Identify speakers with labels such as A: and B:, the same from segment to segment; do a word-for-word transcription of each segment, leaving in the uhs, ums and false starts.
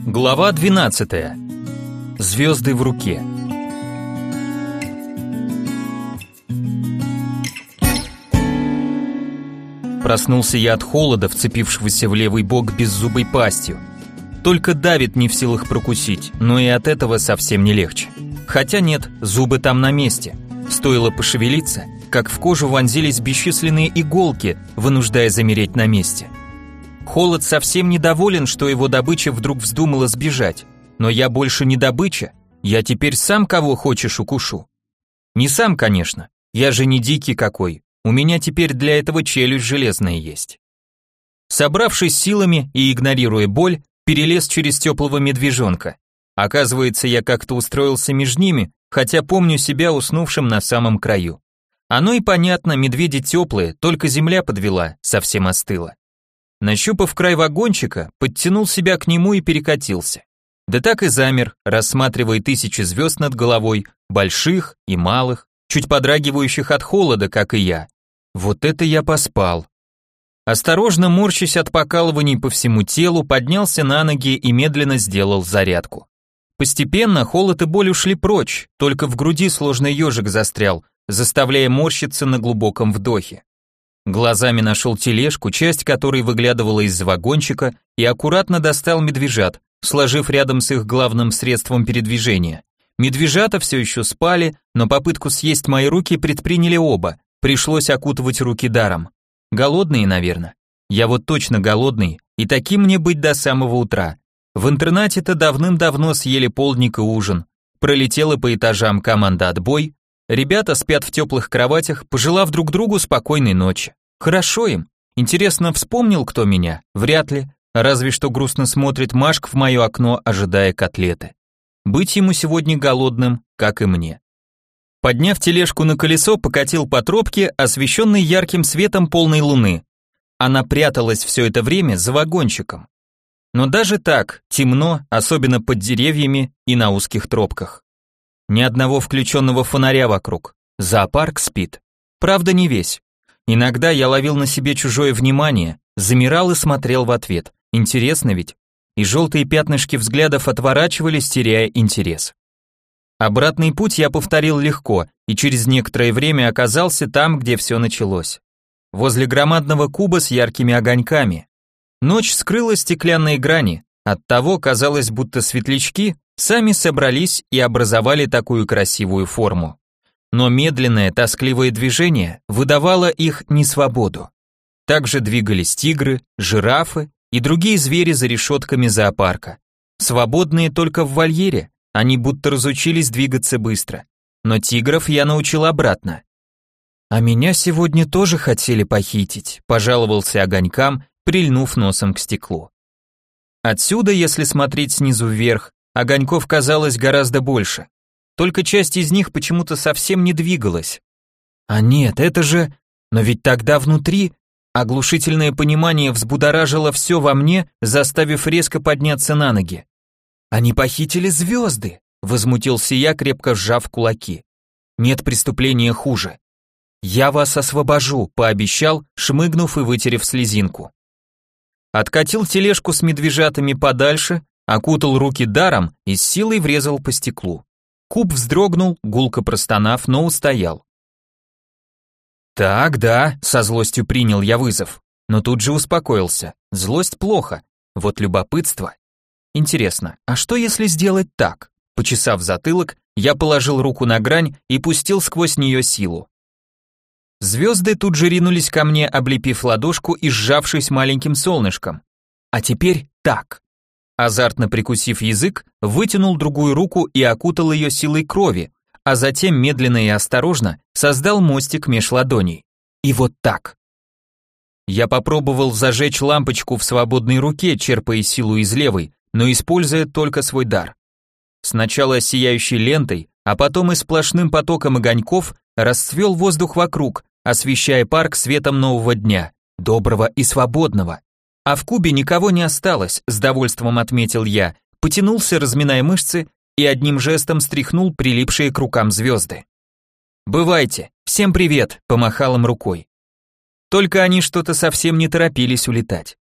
A: Глава двенадцатая. Звезды в руке. Проснулся я от холода, вцепившегося в левый бок беззубой пастью. Только давит не в силах прокусить, но и от этого совсем не легче. Хотя нет, зубы там на месте. Стоило пошевелиться, как в кожу вонзились бесчисленные иголки, вынуждая замереть на месте. Холод совсем недоволен, что его добыча вдруг вздумала сбежать. Но я больше не добыча, я теперь сам кого хочешь укушу. Не сам, конечно, я же не дикий какой, у меня теперь для этого челюсть железная есть. Собравшись силами и игнорируя боль, перелез через теплого медвежонка. Оказывается, я как-то устроился между ними, хотя помню себя уснувшим на самом краю. Оно и понятно, медведи теплые, только земля подвела, совсем остыла. Нащупав край вагончика, подтянул себя к нему и перекатился. Да так и замер, рассматривая тысячи звезд над головой, больших и малых, чуть подрагивающих от холода, как и я. Вот это я поспал. Осторожно морщась от покалываний по всему телу, поднялся на ноги и медленно сделал зарядку. Постепенно холод и боль ушли прочь, только в груди сложный ежик застрял, заставляя морщиться на глубоком вдохе. Глазами нашел тележку, часть которой выглядывала из вагончика, и аккуратно достал медвежат, сложив рядом с их главным средством передвижения. Медвежата все еще спали, но попытку съесть мои руки предприняли оба, пришлось окутывать руки даром. Голодные, наверное. Я вот точно голодный, и таким мне быть до самого утра. В интернате-то давным-давно съели полдник и ужин. Пролетела по этажам команда «Отбой». Ребята спят в теплых кроватях, пожелав друг другу спокойной ночи. Хорошо им. Интересно, вспомнил кто меня? Вряд ли. Разве что грустно смотрит Машка в мое окно, ожидая котлеты. Быть ему сегодня голодным, как и мне. Подняв тележку на колесо, покатил по тропке, освещенной ярким светом полной луны. Она пряталась все это время за вагончиком. Но даже так, темно, особенно под деревьями и на узких тропках. Ни одного включенного фонаря вокруг. Зоопарк спит. Правда, не весь. Иногда я ловил на себе чужое внимание, замирал и смотрел в ответ. Интересно ведь? И желтые пятнышки взглядов отворачивались, теряя интерес. Обратный путь я повторил легко, и через некоторое время оказался там, где все началось. Возле громадного куба с яркими огоньками. Ночь скрыла стеклянные грани, оттого казалось, будто светлячки сами собрались и образовали такую красивую форму. Но медленное, тоскливое движение выдавало их несвободу. Также двигались тигры, жирафы и другие звери за решетками зоопарка. Свободные только в вольере, они будто разучились двигаться быстро. Но тигров я научил обратно. «А меня сегодня тоже хотели похитить», пожаловался огонькам, прильнув носом к стеклу. Отсюда, если смотреть снизу вверх, огоньков казалось гораздо больше. Только часть из них почему-то совсем не двигалась. А нет, это же... Но ведь тогда внутри... Оглушительное понимание взбудоражило все во мне, заставив резко подняться на ноги. «Они похитили звезды!» — возмутился я, крепко сжав кулаки. «Нет преступления хуже. Я вас освобожу», — пообещал, шмыгнув и вытерев слезинку. Откатил тележку с медвежатами подальше, окутал руки даром и с силой врезал по стеклу. Куб вздрогнул, гулко простонав, но устоял. «Так, да», — со злостью принял я вызов, но тут же успокоился. Злость плохо, вот любопытство. Интересно, а что если сделать так? Почесав затылок, я положил руку на грань и пустил сквозь нее силу. Звезды тут же ринулись ко мне, облепив ладошку и сжавшись маленьким солнышком. А теперь так. Азартно прикусив язык, вытянул другую руку и окутал ее силой крови, а затем медленно и осторожно создал мостик меж ладоней. И вот так. Я попробовал зажечь лампочку в свободной руке, черпая силу из левой, но используя только свой дар. Сначала сияющей лентой, а потом и сплошным потоком огоньков расцвел воздух вокруг, освещая парк светом нового дня, доброго и свободного. А в кубе никого не осталось, с довольством отметил я, потянулся, разминая мышцы, и одним жестом стряхнул прилипшие к рукам звезды. «Бывайте, всем привет», — помахал им рукой. Только они что-то совсем не торопились улетать.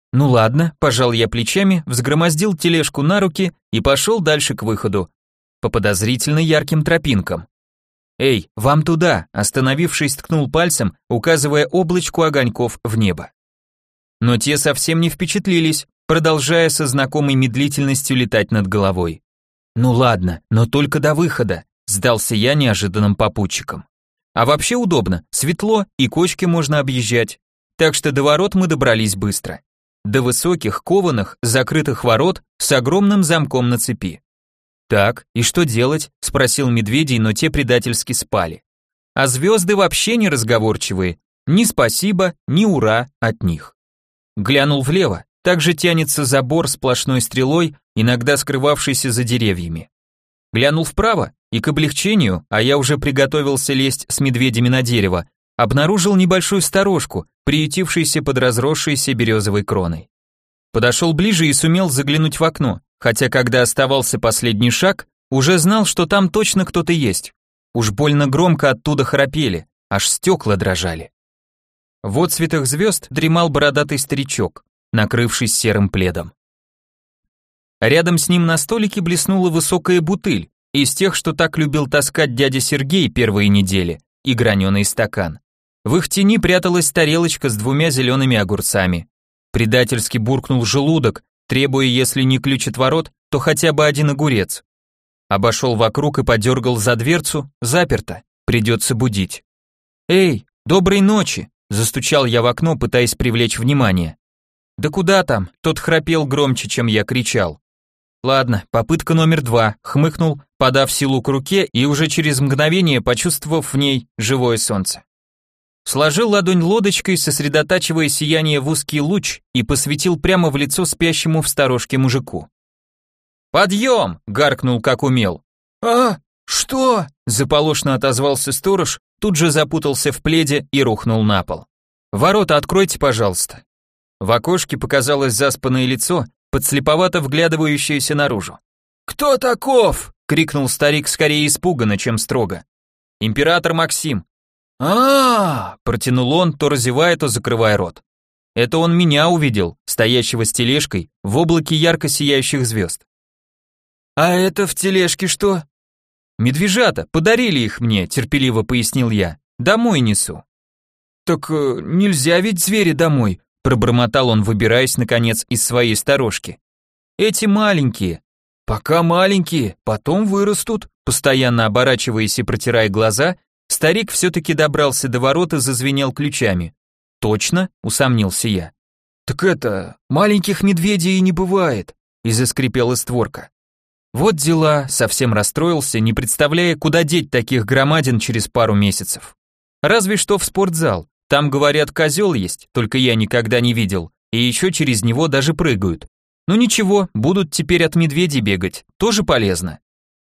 A: Ну ладно, пожал я плечами, взгромоздил тележку на руки и пошел дальше к выходу, по подозрительно ярким тропинкам. «Эй, вам туда!» – остановившись, ткнул пальцем, указывая облачку огоньков в небо. Но те совсем не впечатлились, продолжая со знакомой медлительностью летать над головой. «Ну ладно, но только до выхода», – сдался я неожиданным попутчиком. «А вообще удобно, светло и кочки можно объезжать, так что до ворот мы добрались быстро. До высоких, кованых, закрытых ворот с огромным замком на цепи. «Так, и что делать?» – спросил медведей, но те предательски спали. А звезды вообще не разговорчивые, ни спасибо, ни ура от них. Глянул влево, также тянется забор сплошной стрелой, иногда скрывавшийся за деревьями. Глянул вправо, и к облегчению, а я уже приготовился лезть с медведями на дерево, обнаружил небольшую сторожку, приютившуюся под разросшейся березовой кроной. Подошел ближе и сумел заглянуть в окно, хотя когда оставался последний шаг, уже знал, что там точно кто-то есть. Уж больно громко оттуда храпели, аж стекла дрожали. В отсветах звезд дремал бородатый старичок, накрывшись серым пледом. Рядом с ним на столике блеснула высокая бутыль, из тех, что так любил таскать дядя Сергей первые недели, и граненый стакан. В их тени пряталась тарелочка с двумя зелеными огурцами. Предательски буркнул желудок, требуя, если не ключ от ворот, то хотя бы один огурец. Обошел вокруг и подергал за дверцу, заперто, придется будить. «Эй, доброй ночи!» – застучал я в окно, пытаясь привлечь внимание. «Да куда там?» – тот храпел громче, чем я кричал. «Ладно, попытка номер два», – хмыкнул, подав силу к руке и уже через мгновение почувствовав в ней живое солнце. Сложил ладонь лодочкой, сосредотачивая сияние в узкий луч и посветил прямо в лицо спящему в сторожке мужику. «Подъем!» — гаркнул как умел. «А, что?» — заполошно отозвался сторож, тут же запутался в пледе и рухнул на пол. «Ворота откройте, пожалуйста». В окошке показалось заспанное лицо, подслеповато вглядывающееся наружу. «Кто таков?» — крикнул старик скорее испуганно, чем строго. «Император Максим». А, -а, -а протянул он, то разевая, то закрывая рот. Это он меня увидел, стоящего с тележкой, в облаке ярко сияющих звезд. А это в тележке что? Медвежата, подарили их мне, терпеливо пояснил я. Домой несу. Так э, нельзя ведь звери домой, пробормотал он, выбираясь наконец из своей сторожки. Эти маленькие. Пока маленькие, потом вырастут, постоянно оборачиваясь и протирая глаза. Старик все-таки добрался до ворот и зазвенел ключами. «Точно?» — усомнился я. «Так это, маленьких медведей и не бывает», — и заскрипела створка. Вот дела, совсем расстроился, не представляя, куда деть таких громадин через пару месяцев. Разве что в спортзал, там, говорят, козел есть, только я никогда не видел, и еще через него даже прыгают. Ну ничего, будут теперь от медведей бегать, тоже полезно.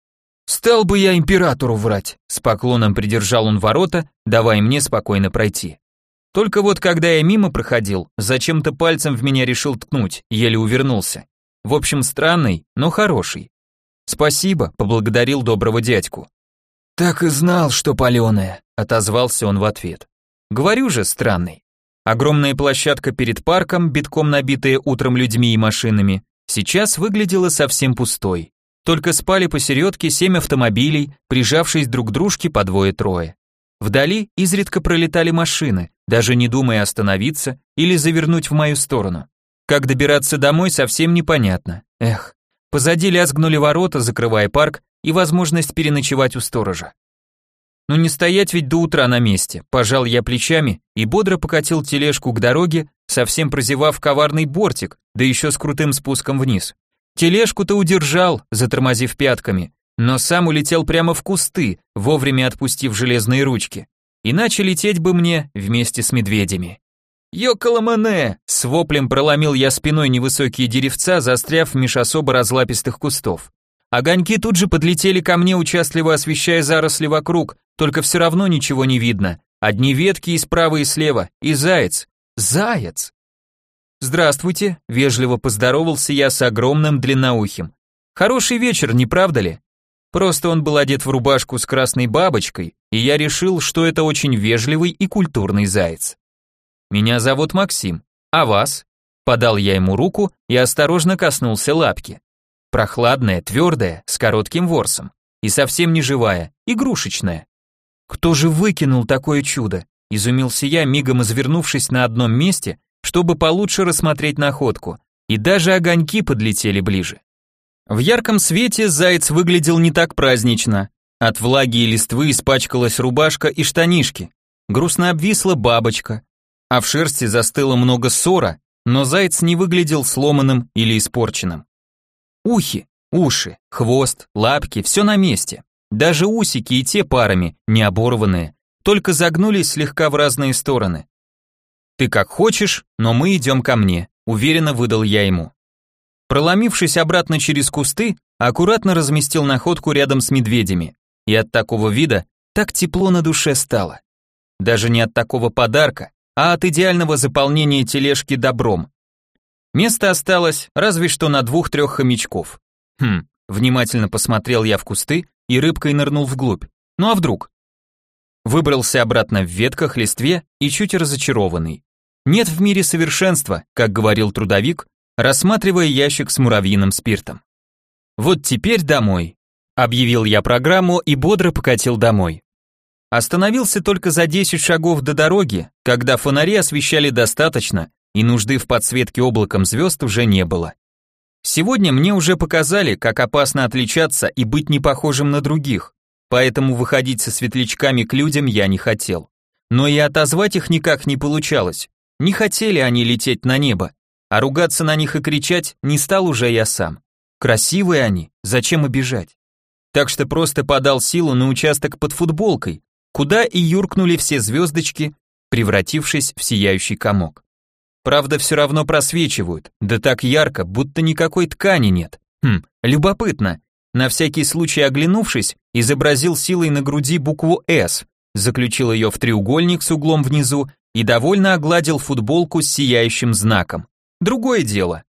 A: «Стал бы я императору врать», — с поклоном придержал он ворота, давая мне спокойно пройти. Только вот когда я мимо проходил, зачем-то пальцем в меня решил ткнуть, еле увернулся. В общем, странный, но хороший. «Спасибо», — поблагодарил доброго дядьку. «Так и знал, что паленая», — отозвался он в ответ. «Говорю же, странный». Огромная площадка перед парком, битком набитая утром людьми и машинами, сейчас выглядела совсем пустой. Только спали посередке семь автомобилей, прижавшись друг к дружке по двое-трое. Вдали изредка пролетали машины, даже не думая остановиться или завернуть в мою сторону. Как добираться домой, совсем непонятно. Эх, позади лязгнули ворота, закрывая парк и возможность переночевать у сторожа. Ну не стоять ведь до утра на месте, пожал я плечами и бодро покатил тележку к дороге, совсем прозевав коварный бортик, да еще с крутым спуском вниз. Тележку-то удержал, затормозив пятками, но сам улетел прямо в кусты, вовремя отпустив железные ручки. Иначе лететь бы мне вместе с медведями. «Йокаламане!» — с воплем проломил я спиной невысокие деревца, застряв меж особо разлапистых кустов. Огоньки тут же подлетели ко мне, участливо освещая заросли вокруг, только все равно ничего не видно. Одни ветки и справа, и слева, и заяц. Заяц! «Здравствуйте», — вежливо поздоровался я с огромным длинноухим. «Хороший вечер, не правда ли?» Просто он был одет в рубашку с красной бабочкой, и я решил, что это очень вежливый и культурный заяц. «Меня зовут Максим, а вас?» Подал я ему руку и осторожно коснулся лапки. Прохладная, твердая, с коротким ворсом. И совсем не живая, игрушечная. Кто же выкинул такое чудо? Изумился я, мигом извернувшись на одном месте, чтобы получше рассмотреть находку, и даже огоньки подлетели ближе. В ярком свете заяц выглядел не так празднично. От влаги и листвы испачкалась рубашка и штанишки. Грустно обвисла бабочка, а в шерсти застыло много ссора, но заяц не выглядел сломанным или испорченным. Ухи, уши, хвост, лапки, все на месте. Даже усики и те парами, не оборванные, только загнулись слегка в разные стороны. «Ты как хочешь, но мы идем ко мне», уверенно выдал я ему. Проломившись обратно через кусты, аккуратно разместил находку рядом с медведями, и от такого вида так тепло на душе стало. Даже не от такого подарка, а от идеального заполнения тележки добром. Место осталось разве что на двух-трех хомячков. Хм, внимательно посмотрел я в кусты и рыбкой нырнул вглубь. Ну а вдруг? Выбрался обратно в ветках, листве и чуть разочарованный. Нет в мире совершенства, как говорил трудовик, рассматривая ящик с муравьиным спиртом. Вот теперь домой, объявил я программу и бодро покатил домой. Остановился только за десять шагов до дороги, когда фонари освещали достаточно, и нужды в подсветке облаком звезд уже не было. Сегодня мне уже показали, как опасно отличаться и быть не похожим на других, поэтому выходить со светлячками к людям я не хотел. Но и отозвать их никак не получалось. Не хотели они лететь на небо, а ругаться на них и кричать не стал уже я сам. Красивые они, зачем обижать? Так что просто подал силу на участок под футболкой, куда и юркнули все звездочки, превратившись в сияющий комок. Правда, все равно просвечивают, да так ярко, будто никакой ткани нет. Хм, любопытно. На всякий случай оглянувшись, изобразил силой на груди букву «С», заключил ее в треугольник с углом внизу и довольно огладил футболку с сияющим знаком. Другое дело.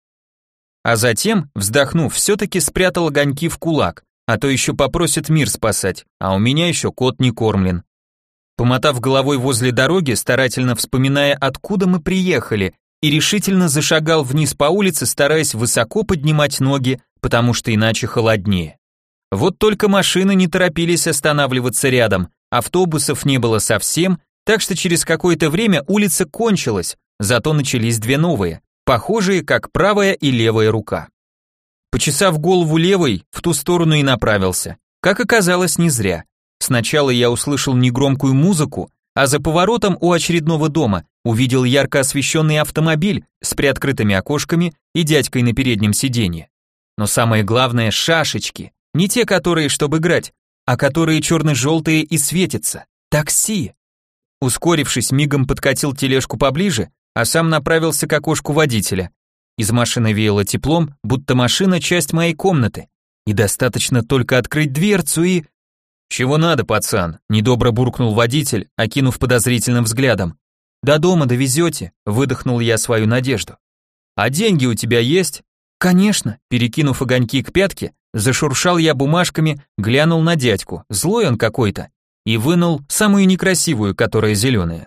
A: А затем, вздохнув, все-таки спрятал огоньки в кулак, а то еще попросит мир спасать, а у меня еще кот не кормлен. Помотав головой возле дороги, старательно вспоминая, откуда мы приехали, и решительно зашагал вниз по улице, стараясь высоко поднимать ноги, потому что иначе холоднее. Вот только машины не торопились останавливаться рядом, автобусов не было совсем, так что через какое-то время улица кончилась, зато начались две новые, похожие как правая и левая рука. Почесав голову левой, в ту сторону и направился. Как оказалось, не зря. Сначала я услышал негромкую музыку, а за поворотом у очередного дома увидел ярко освещенный автомобиль с приоткрытыми окошками и дядькой на переднем сиденье. Но самое главное — шашечки, не те, которые, чтобы играть, а которые черно-желтые и светятся. Такси. Ускорившись, мигом подкатил тележку поближе, а сам направился к окошку водителя. Из машины веяло теплом, будто машина — часть моей комнаты. И достаточно только открыть дверцу и... «Чего надо, пацан?» – недобро буркнул водитель, окинув подозрительным взглядом. «До дома довезете?» – выдохнул я свою надежду. «А деньги у тебя есть?» «Конечно», – перекинув огоньки к пятке, зашуршал я бумажками, глянул на дядьку, злой он какой-то, и вынул самую некрасивую, которая зеленая.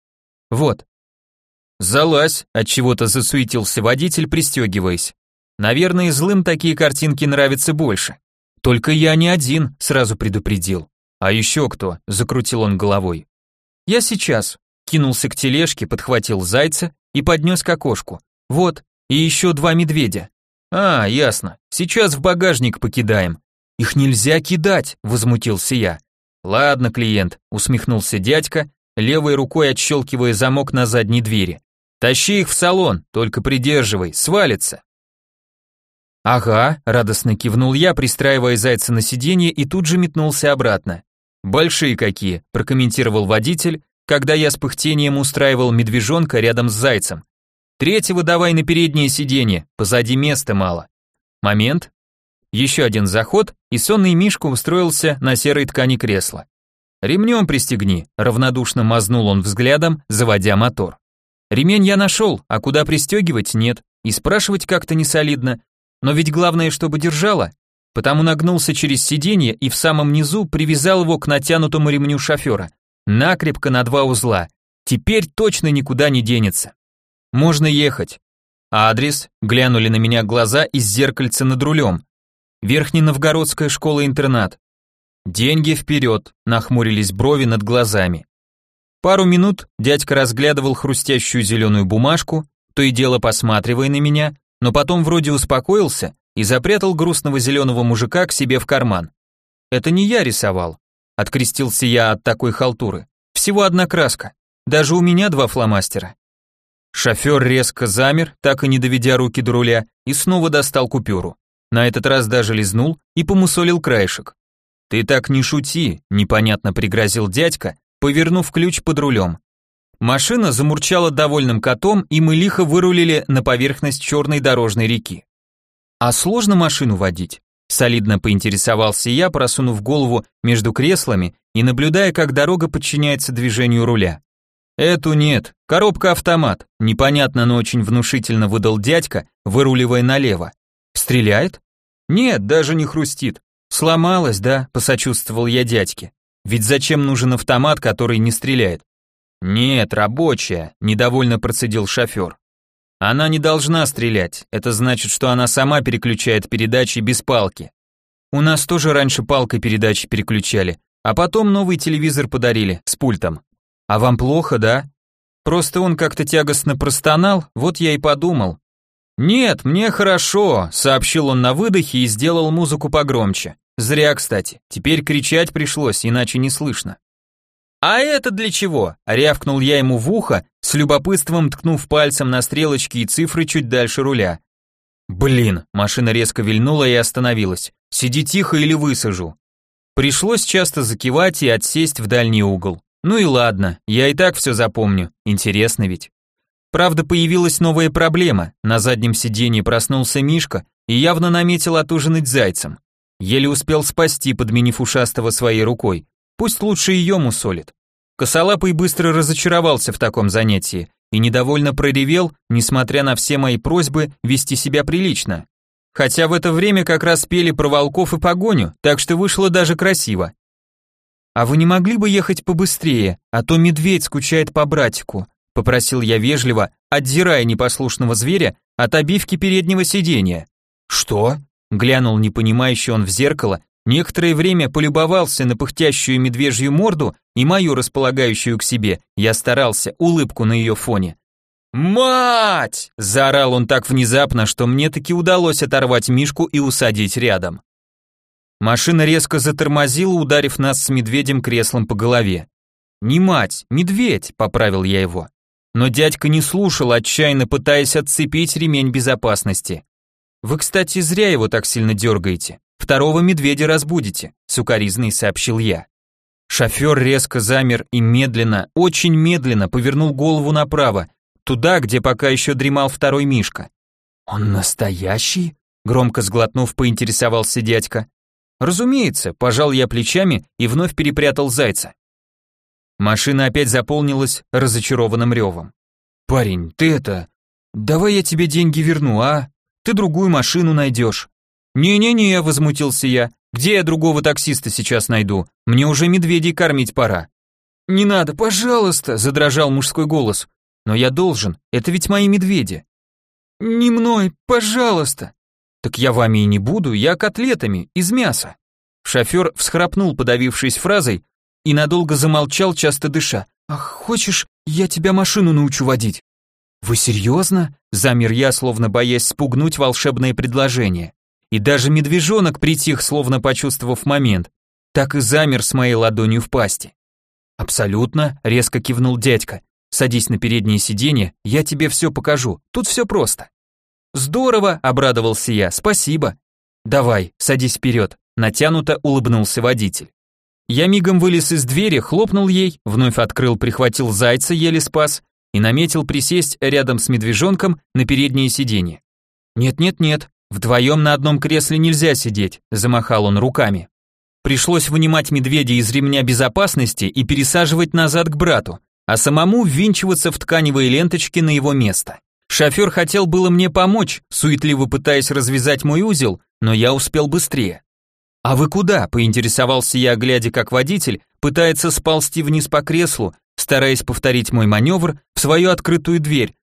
A: «Вот». «Залазь», – отчего-то засуетился водитель, пристегиваясь. «Наверное, злым такие картинки нравятся больше». «Только я не один», сразу предупредил. «А еще кто?» – закрутил он головой. «Я сейчас», – кинулся к тележке, подхватил зайца и поднес к окошку. «Вот, и еще два медведя». «А, ясно, сейчас в багажник покидаем». «Их нельзя кидать», – возмутился я. «Ладно, клиент», – усмехнулся дядька, левой рукой отщелкивая замок на задней двери. «Тащи их в салон, только придерживай, свалится». «Ага», — радостно кивнул я, пристраивая зайца на сиденье и тут же метнулся обратно. «Большие какие», — прокомментировал водитель, когда я с пыхтением устраивал медвежонка рядом с зайцем. «Третьего давай на переднее сиденье, позади места мало». Момент. Еще один заход, и сонный Мишка устроился на серой ткани кресла. «Ремнем пристегни», — равнодушно мазнул он взглядом, заводя мотор. «Ремень я нашел, а куда пристегивать нет, и спрашивать как-то не солидно. Но ведь главное, чтобы держало, потому нагнулся через сиденье и в самом низу привязал его к натянутому ремню шофера. Накрепко на два узла. Теперь точно никуда не денется. Можно ехать. Адрес, глянули на меня глаза из зеркальца над рулем. Верхненовгородская школа-интернат. Деньги вперед, нахмурились брови над глазами. Пару минут дядька разглядывал хрустящую зеленую бумажку, то и дело посматривая на меня, но потом вроде успокоился и запрятал грустного зеленого мужика к себе в карман. Это не я рисовал. Открестился я от такой халтуры. Всего одна краска. Даже у меня два фломастера. Шофер резко замер, так и не доведя руки до руля, и снова достал купюру. На этот раз даже лизнул и помусолил краешек. «Ты так не шути», — непонятно пригрозил дядька, повернув ключ под рулем. Машина замурчала довольным котом, и мы лихо вырулили на поверхность черной дорожной реки. «А сложно машину водить?» — солидно поинтересовался я, просунув голову между креслами и наблюдая, как дорога подчиняется движению руля. «Эту нет, коробка-автомат», непонятно, но очень внушительно выдал дядька, выруливая налево. «Стреляет?» «Нет, даже не хрустит. Сломалась, да?» — посочувствовал я дядьке. «Ведь зачем нужен автомат, который не стреляет?» «Нет, рабочая», — недовольно процедил шофер. «Она не должна стрелять, это значит, что она сама переключает передачи без палки. У нас тоже раньше палкой передачи переключали, а потом новый телевизор подарили с пультом. А вам плохо, да? Просто он как-то тягостно простонал, вот я и подумал». «Нет, мне хорошо», — сообщил он на выдохе и сделал музыку погромче. Зря, кстати, теперь кричать пришлось, иначе не слышно. «А это для чего?» — рявкнул я ему в ухо, с любопытством ткнув пальцем на стрелочки и цифры чуть дальше руля. «Блин», — машина резко вильнула и остановилась. «Сиди тихо или высажу». Пришлось часто закивать и отсесть в дальний угол. Ну и ладно, я и так все запомню, интересно ведь. Правда, появилась новая проблема, на заднем сиденье проснулся Мишка и явно наметил отужинать зайцем. Еле успел спасти, подменив ушастого своей рукой. Пусть лучше ее мусолит. Косолапый быстро разочаровался в таком занятии и недовольно проревел, несмотря на все мои просьбы вести себя прилично. Хотя в это время как раз пели про волков и погоню, так что вышло даже красиво. «А вы не могли бы ехать побыстрее, а то медведь скучает по братику», попросил я вежливо, отдирая непослушного зверя от обивки переднего сиденья. «Что?» — глянул непонимающе он в зеркало, некоторое время полюбовался на пыхтящую медвежью морду и мою располагающую к себе, я старался, улыбку на ее фоне. «Мать!» — заорал он так внезапно, что мне таки удалось оторвать Мишку и усадить рядом. Машина резко затормозила, ударив нас с медведем креслом по голове. «Не мать, медведь», — поправил я его. Но дядька не слушал, отчаянно пытаясь отцепить ремень безопасности. «Вы, кстати, зря его так сильно дергаете. Второго медведя разбудите», — сукоризной сообщил я. Шофер резко замер и медленно, очень медленно повернул голову направо, туда, где пока еще дремал второй Мишка. «Он настоящий?» — громко сглотнув, поинтересовался дядька. «Разумеется», — пожал я плечами и вновь перепрятал зайца. Машина опять заполнилась разочарованным ревом. «Парень, ты это... Давай я тебе деньги верну, а? Ты другую машину найдешь». «Не-не-не», — возмутился я, «где я другого таксиста сейчас найду? Мне уже медведей кормить пора». «Не надо, пожалуйста», — задрожал мужской голос. «Но я должен, это ведь мои медведи». «Не мной, пожалуйста». «Так я вами и не буду, я котлетами, из мяса». Шофер всхрапнул, подавившись фразой, и надолго замолчал, часто дыша. «Ах, хочешь, я тебя машину научу водить?» «Вы серьезно?» — замер я, словно боясь спугнуть волшебное предложение. И даже медвежонок притих, словно почувствовав момент. Так и замер с моей ладонью в пасти. «Абсолютно», — резко кивнул дядька. «Садись на переднее сиденье, я тебе все покажу, тут все просто». «Здорово», — обрадовался я, «спасибо». «Давай, садись вперед», — натянуто улыбнулся водитель. Я мигом вылез из двери, хлопнул ей, вновь открыл, прихватил зайца, еле спас, и наметил присесть рядом с медвежонком на переднее сиденье. «Нет-нет-нет, вдвоем на одном кресле нельзя сидеть», — замахал он руками. Пришлось вынимать медведя из ремня безопасности и пересаживать назад к брату, а самому ввинчиваться в тканевые ленточки на его место. Шофер хотел было мне помочь, суетливо пытаясь развязать мой узел, но я успел быстрее. «А вы куда?» — поинтересовался я, глядя, как водитель пытается сползти вниз по креслу, стараясь повторить мой маневр в свою открытую дверь,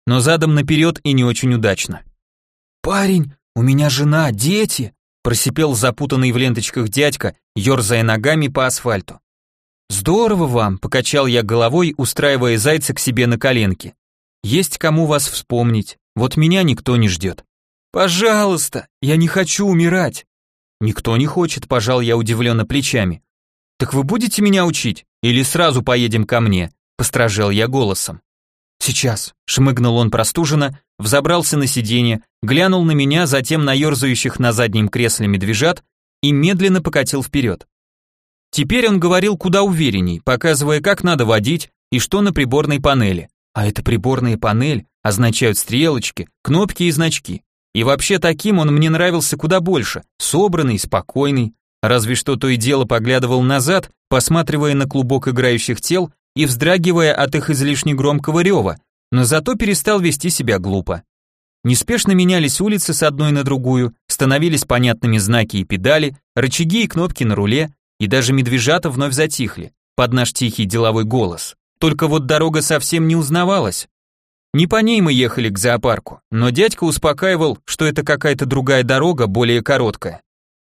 A: но задом наперед и не очень удачно. «Парень, у меня жена, дети!» просипел запутанный в ленточках дядька, ерзая ногами по асфальту. «Здорово вам!» — покачал я головой, устраивая зайца к себе на коленке. «Есть кому вас вспомнить, вот меня никто не ждет». «Пожалуйста, я не хочу умирать!» «Никто не хочет», — пожал я удивленно плечами. «Так вы будете меня учить? Или сразу поедем ко мне?» — постражал я голосом. «Сейчас», — шмыгнул он простуженно, взобрался на сиденье, глянул на меня, затем на ерзающих на заднем кресле медвежат и медленно покатил вперед. Теперь он говорил куда уверенней, показывая, как надо водить и что на приборной панели. А эта приборная панель означают стрелочки, кнопки и значки. И вообще таким он мне нравился куда больше, собранный, спокойный, разве что то и дело поглядывал назад, посматривая на клубок играющих тел и вздрагивая от их излишне громкого рева, но зато перестал вести себя глупо. Неспешно менялись улицы с одной на другую, становились понятными знаки и педали, рычаги и кнопки на руле, и даже медвежата вновь затихли, под наш тихий деловой голос. Только вот дорога совсем не узнавалась. Не по ней мы ехали к зоопарку, но дядька успокаивал, что это какая-то другая дорога, более короткая.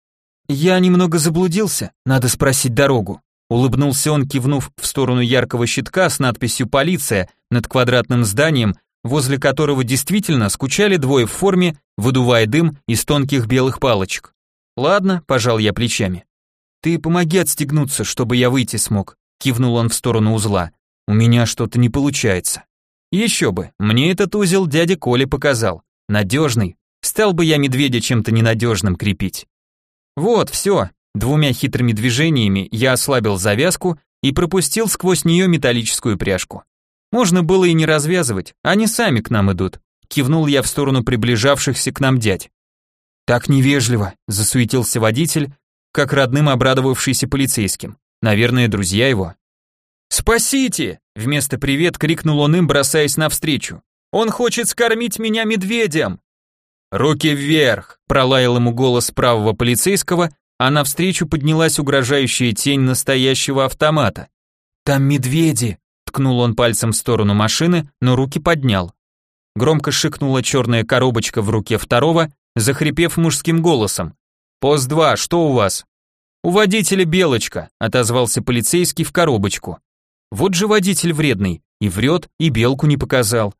A: «Я немного заблудился, надо спросить дорогу», улыбнулся он, кивнув в сторону яркого щитка с надписью «Полиция» над квадратным зданием, возле которого действительно скучали двое в форме, выдувая дым из тонких белых палочек. «Ладно», пожал я плечами. «Ты помоги отстегнуться, чтобы я выйти смог», кивнул он в сторону узла. «У меня что-то не получается». Еще бы, мне этот узел дядя Коля показал. Надежный. Стал бы я медведя чем-то ненадежным крепить. Вот, все. Двумя хитрыми движениями я ослабил завязку и пропустил сквозь нее металлическую пряжку. Можно было и не развязывать, они сами к нам идут. Кивнул я в сторону приближавшихся к нам дядь. Так невежливо, засуетился водитель, как родным обрадовавшийся полицейским. Наверное, друзья его. «Спасите!» — вместо «привет» крикнул он им, бросаясь навстречу. «Он хочет скормить меня медведем!» «Руки вверх!» — пролаял ему голос правого полицейского, а навстречу поднялась угрожающая тень настоящего автомата. «Там медведи!» — ткнул он пальцем в сторону машины, но руки поднял. Громко шикнула черная коробочка в руке второго, захрипев мужским голосом. «Пост два, что у вас?» «У водителя белочка», — отозвался полицейский в коробочку. Вот же водитель вредный, и врет, и белку не показал.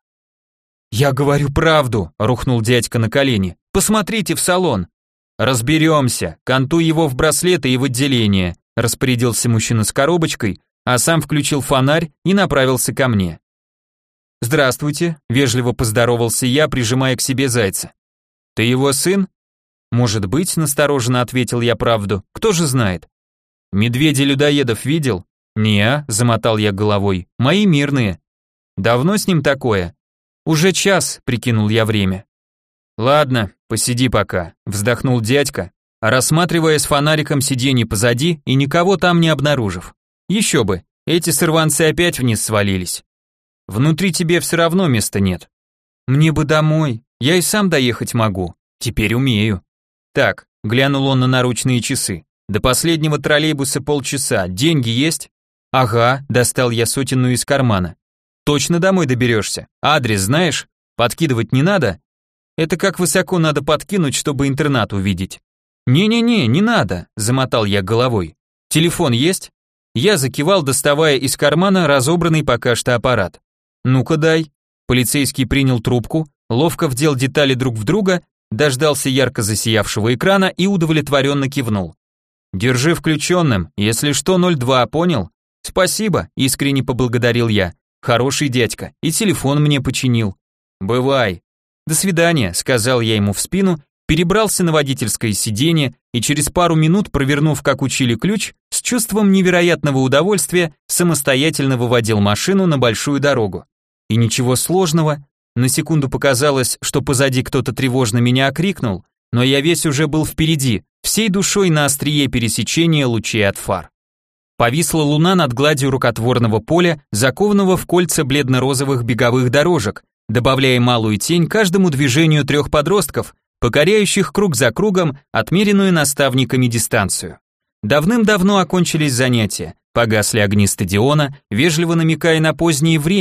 A: «Я говорю правду», — рухнул дядька на колени. «Посмотрите в салон». «Разберемся, кантуй его в браслеты и в отделение», — распорядился мужчина с коробочкой, а сам включил фонарь и направился ко мне. «Здравствуйте», — вежливо поздоровался я, прижимая к себе зайца. «Ты его сын?» «Может быть», — настороженно ответил я правду. «Кто же знает?» «Медведей-людоедов видел?» «Не-а», замотал я головой, «мои мирные». «Давно с ним такое?» «Уже час», прикинул я время. «Ладно, посиди пока», вздохнул дядька, рассматривая с фонариком сиденье позади и никого там не обнаружив. Еще бы, эти сорванцы опять вниз свалились. «Внутри тебе все равно места нет». «Мне бы домой, я и сам доехать могу, теперь умею». «Так», глянул он на наручные часы, «до последнего троллейбуса полчаса, деньги есть?» «Ага», достал я сотенную из кармана. «Точно домой доберешься? Адрес знаешь? Подкидывать не надо?» «Это как высоко надо подкинуть, чтобы интернат увидеть?» «Не-не-не, не надо», замотал я головой. «Телефон есть?» Я закивал, доставая из кармана разобранный пока что аппарат. «Ну-ка дай». Полицейский принял трубку, ловко вдел детали друг в друга, дождался ярко засиявшего экрана и удовлетворенно кивнул. «Держи включенным, если что, ноль два, понял?» «Спасибо», — искренне поблагодарил я. «Хороший дядька, и телефон мне починил». «Бывай». «До свидания», — сказал я ему в спину, перебрался на водительское сиденье и через пару минут, провернув, как учили ключ, с чувством невероятного удовольствия самостоятельно выводил машину на большую дорогу. И ничего сложного, на секунду показалось, что позади кто-то тревожно меня окрикнул, но я весь уже был впереди, всей душой на острие пересечения лучей от фар. Повисла луна над гладью рукотворного поля, закованного в кольца бледно-розовых беговых дорожек, добавляя малую тень каждому движению трех подростков, покоряющих круг за кругом отмеренную наставниками дистанцию. Давным-давно окончились занятия, погасли огни стадиона, вежливо намекая на позднее время,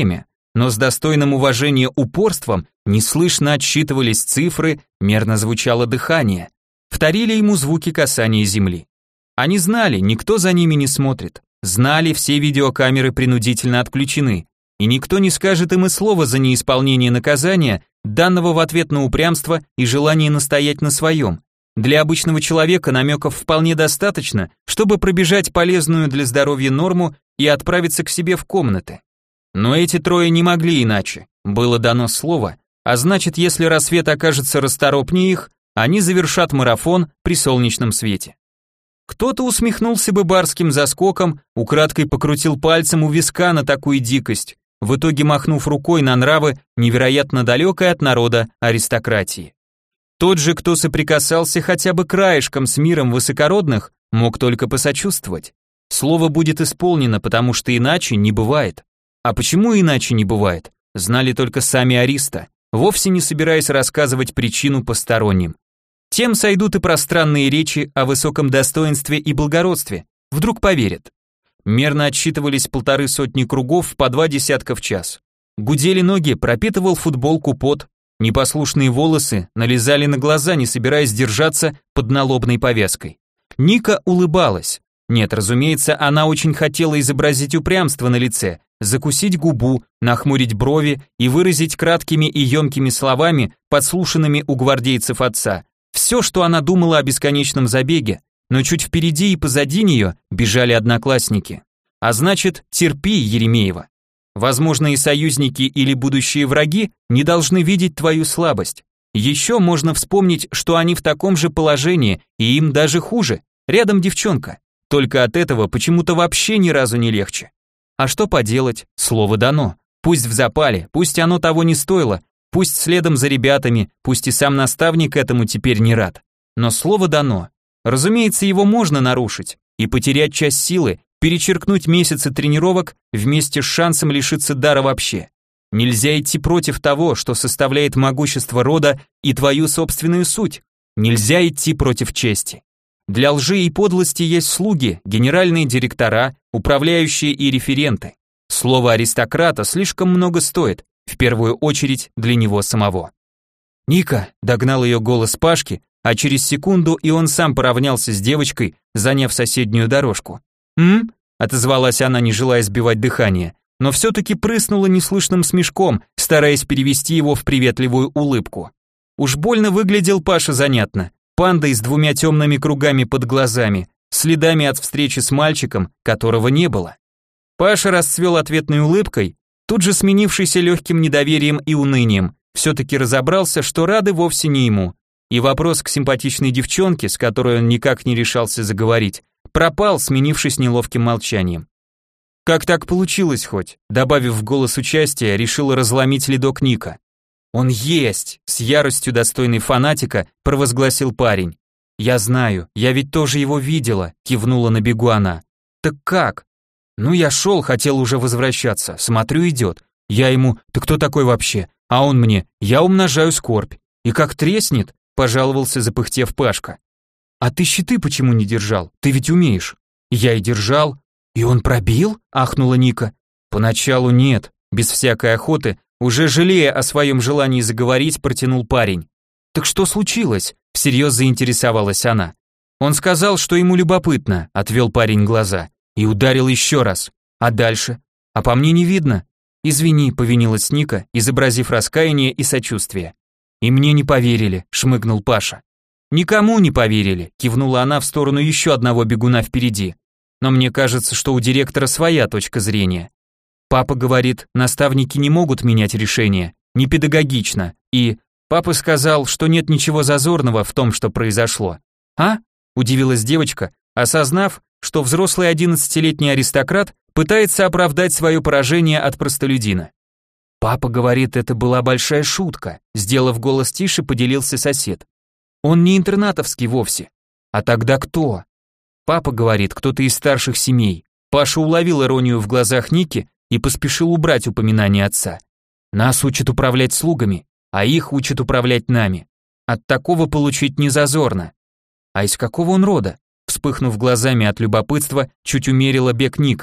A: но с достойным уважения упорством неслышно отсчитывались цифры, мерно звучало дыхание. Вторили ему звуки касания земли. Они знали, никто за ними не смотрит. Знали, все видеокамеры принудительно отключены. И никто не скажет им и слова за неисполнение наказания, данного в ответ на упрямство и желание настоять на своем. Для обычного человека намеков вполне достаточно, чтобы пробежать полезную для здоровья норму и отправиться к себе в комнаты. Но эти трое не могли иначе. Было дано слово, а значит, если рассвет окажется расторопнее их, они завершат марафон при солнечном свете. Кто-то усмехнулся бы барским заскоком, украдкой покрутил пальцем у виска на такую дикость, в итоге махнув рукой на нравы невероятно далекой от народа аристократии. Тот же, кто соприкасался хотя бы краешком с миром высокородных, мог только посочувствовать. Слово будет исполнено, потому что иначе не бывает. А почему иначе не бывает, знали только сами ариста, вовсе не собираясь рассказывать причину посторонним. Тем сойдут и пространные речи о высоком достоинстве и благородстве, вдруг поверят. Мерно отсчитывались полторы сотни кругов по два десятка в час. Гудели ноги, пропитывал футболку пот, непослушные волосы налезали на глаза, не собираясь держаться под налобной повязкой. Ника улыбалась. Нет, разумеется, она очень хотела изобразить упрямство на лице, закусить губу, нахмурить брови и выразить краткими и емкими словами, подслушанными у гвардейцев отца, все, что она думала о бесконечном забеге, но чуть впереди и позади нее бежали одноклассники. А значит, терпи, Еремеева. Возможно, и союзники или будущие враги не должны видеть твою слабость. Еще можно вспомнить, что они в таком же положении, и им даже хуже. Рядом девчонка. Только от этого почему-то вообще ни разу не легче. А что поделать, слово дано. Пусть в запале, пусть оно того не стоило, пусть следом за ребятами, пусть и сам наставник этому теперь не рад. Но слово дано. Разумеется, его можно нарушить и потерять часть силы, перечеркнуть месяцы тренировок вместе с шансом лишиться дара вообще. Нельзя идти против того, что составляет могущество рода и твою собственную суть. Нельзя идти против чести. Для лжи и подлости есть слуги, генеральные директора, управляющие и референты. Слово аристократа слишком много стоит, в первую очередь для него самого. «Ника!» — догнал ее голос Пашки, а через секунду и он сам поравнялся с девочкой, заняв соседнюю дорожку. «М?» — отозвалась она, не желая сбивать дыхание, но все-таки прыснула неслышным смешком, стараясь перевести его в приветливую улыбку. Уж больно выглядел Паша занятно, пандой с двумя темными кругами под глазами, следами от встречи с мальчиком, которого не было. Паша расцвел ответной улыбкой, тут же сменившийся легким недоверием и унынием, все-таки разобрался, что рады вовсе не ему, и вопрос к симпатичной девчонке, с которой он никак не решался заговорить, пропал, сменившись неловким молчанием. «Как так получилось хоть?» Добавив в голос участия, решила разломить ледок Ника. «Он есть!» — с яростью достойной фанатика провозгласил парень. «Я знаю, я ведь тоже его видела», — кивнула на бегу она. «Так как?» «Ну я шел, хотел уже возвращаться, смотрю, идет. Я ему, ты кто такой вообще? А он мне, я умножаю скорбь. И как треснет», — пожаловался, запыхтев Пашка. «А ты щиты почему не держал? Ты ведь умеешь». «Я и держал». «И он пробил?» — ахнула Ника. «Поначалу нет», без всякой охоты, уже жалея о своем желании заговорить, протянул парень. «Так что случилось?» — всерьез заинтересовалась она. «Он сказал, что ему любопытно», — отвел парень глаза. «И ударил еще раз. А дальше? А по мне не видно». «Извини», — повинилась Ника, изобразив раскаяние и сочувствие. «И мне не поверили», — шмыгнул Паша. «Никому не поверили», — кивнула она в сторону еще одного бегуна впереди. «Но мне кажется, что у директора своя точка зрения. Папа говорит, наставники не могут менять решения, не педагогично, и папа сказал, что нет ничего зазорного в том, что произошло». «А?» — удивилась девочка, осознав, что взрослый одиннадцатилетний аристократ пытается оправдать свое поражение от простолюдина. «Папа говорит, это была большая шутка», — сделав голос тише, поделился сосед. «Он не интернатовский вовсе. А тогда кто?» «Папа говорит, кто-то из старших семей». Паша уловил иронию в глазах Ники и поспешил убрать упоминание отца. «Нас учат управлять слугами, а их учат управлять нами. От такого получить не зазорно». «А из какого он рода?» Вспыхнув глазами от любопытства, чуть умерила бег Ника.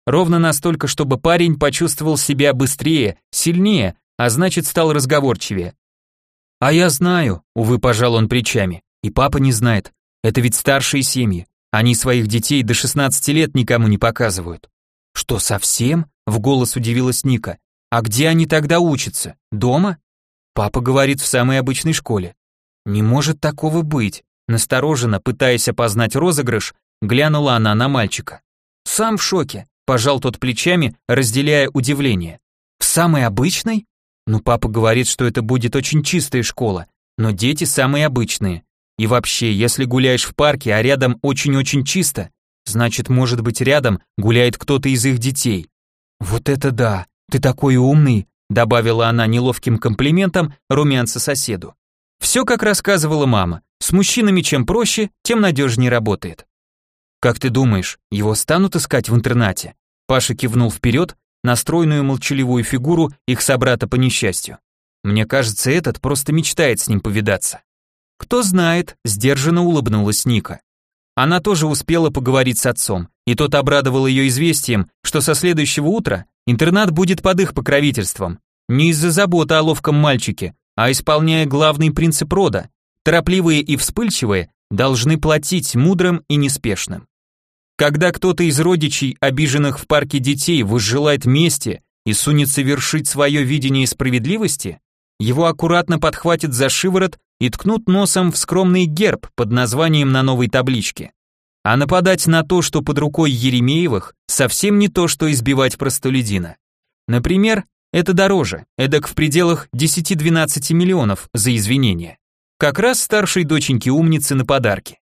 A: ровно настолько, чтобы парень почувствовал себя быстрее, сильнее, а значит стал разговорчивее. А я знаю, увы, пожал он плечами, и папа не знает. Это ведь старшие семьи, они своих детей до шестнадцати лет никому не показывают. Что, совсем? В голос удивилась Ника. А где они тогда учатся? Дома? Папа говорит, в самой обычной школе. Не может такого быть. Настороженно, пытаясь опознать розыгрыш, глянула она на мальчика. Сам в шоке, пожал тот плечами, разделяя удивление. В самой обычной? Ну, папа говорит, что это будет очень чистая школа, но дети самые обычные. И вообще, если гуляешь в парке, а рядом очень-очень чисто, значит, может быть, рядом гуляет кто-то из их детей. Вот это да, ты такой умный, добавила она неловким комплиментом румянца соседу. Все, как рассказывала мама, с мужчинами чем проще, тем надежнее работает. Как ты думаешь, его станут искать в интернате? Паша кивнул вперед на стройную молчаливую фигуру их собрата по несчастью. Мне кажется, этот просто мечтает с ним повидаться. Кто знает, сдержанно улыбнулась Ника. Она тоже успела поговорить с отцом, и тот обрадовал ее известием, что со следующего утра интернат будет под их покровительством, не из-за заботы о ловком мальчике, а исполняя главный принцип рода. Торопливые и вспыльчивые должны платить мудрым и неспешным. Когда кто-то из родичей, обиженных в парке детей, возжелает мести и сунется вершить свое видение справедливости, его аккуратно подхватят за шиворот и ткнут носом в скромный герб под названием на новой табличке. А нападать на то, что под рукой Еремеевых, совсем не то, что избивать простолюдина. Например, это дороже, эдак в пределах десяти-двенадцати миллионов за извинения. Как раз старшей доченьке умницы на подарки.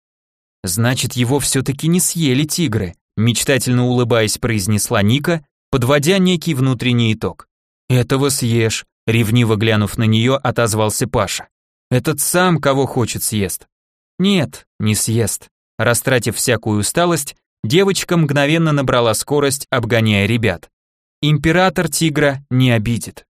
A: Значит, его все-таки не съели тигры, мечтательно улыбаясь, произнесла Ника, подводя некий внутренний итог. Этого съешь, ревниво глянув на нее, отозвался Паша. Этот сам кого хочет съест. Нет, не съест. Растратив всякую усталость, девочка мгновенно набрала скорость, обгоняя ребят. Император тигра не обидит.